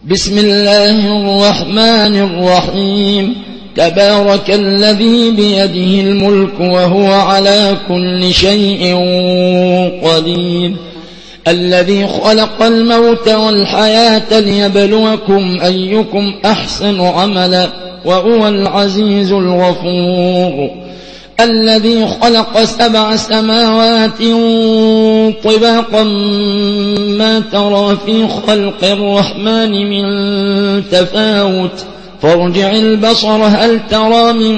بسم الله الرحمن الرحيم. تبارك الذي بيده الملك وهو على كل شيء قدير، الذي خلق الموت والحياة ليبلوكم أيكم أحسن عملا وهو العزيز الغفور، الذي خلق 7 سماوات طباقا ما ترى في خلق الرحمن من تفاوت فارجع البصر هل ترى من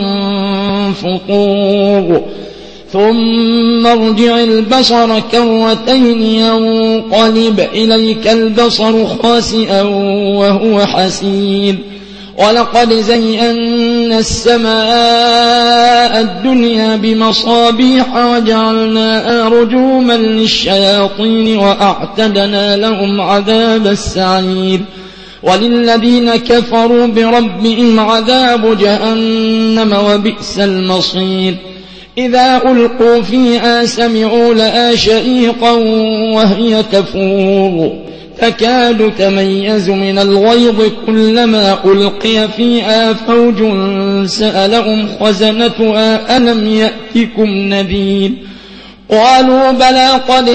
فطور ثم ارجع البصر كرتين ينقلب إليك البصر خاسئا وهو حسير، ولقد زينا السماء الدنيا بمصابيح وجعلناها رجوما للشياطين وأعتدنا لهم عذاب السعير، وللذين كفروا بربهم عذاب جهنم وبئس المصير. إذا ألقوا فيها سمعوا لها شهيقا وهي تفور تكاد تميز من الغيظ كلما ألقي فيها فوج سألهم خزنتها ألم يأتكم نذير، قالوا بلى قد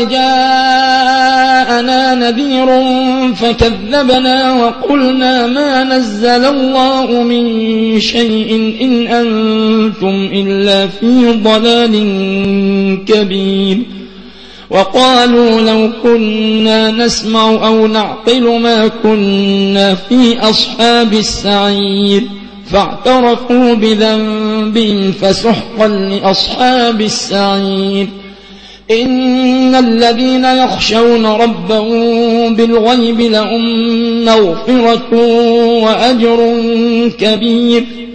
جاءنا نذير فكذبنا وقلنا ما نزل الله من شيء إن أنتم إلا في ضلال كبير، وقالوا لو كنا نسمع أو نعقل ما كنا في أصحاب السعير، فاعترفوا بذنبهم فسحقا لأصحاب السعير. إن الذين يخشون ربهم بالغيب لهم مغفرة وأجر كبير.